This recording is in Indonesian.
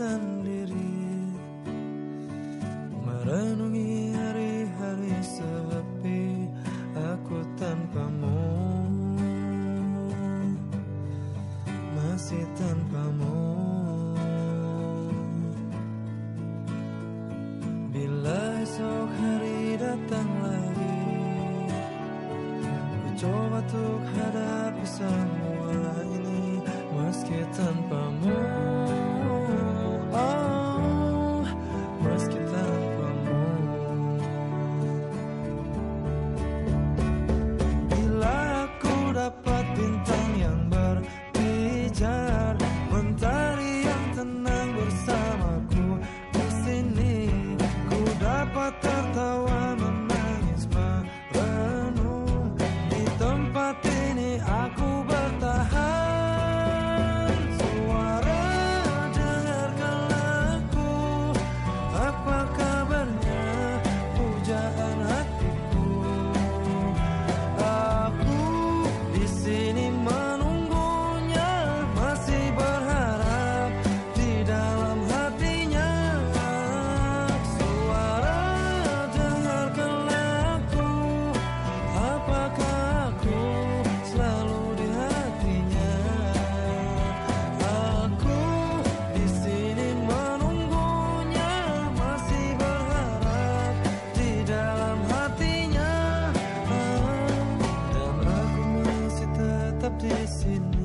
sendiri, merenungi hari-hari sepi aku tanpamu, masih tanpamu. Bila esok hari datang lagi, ku coba untuk hadapi semua ini meski tanpamu. Oh, meski tanpamu. Bila aku dapat bintang yang berpijar, mentari yang tenang bersamaku di sini, ku dapat tertawa, menangis, merenung. Di tempat ini aku bertahan. Suara, dengarkanlah aku, apa kabarnya pujaan hatiku. Aku di sini menunggunya, masih berharap di dalam hatinya. Suara, dengarkanlah aku, apakah aku selalu di hatinya. Aku di sini menunggunya, masih berharap di dalam hatinya. Dan aku masih tetap di sini.